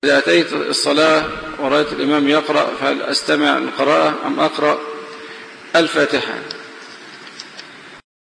إذا أتيت الصلاة ورأيت الإمام يقرأ فهل أستمع القراءة أم أقرأ الفاتحة؟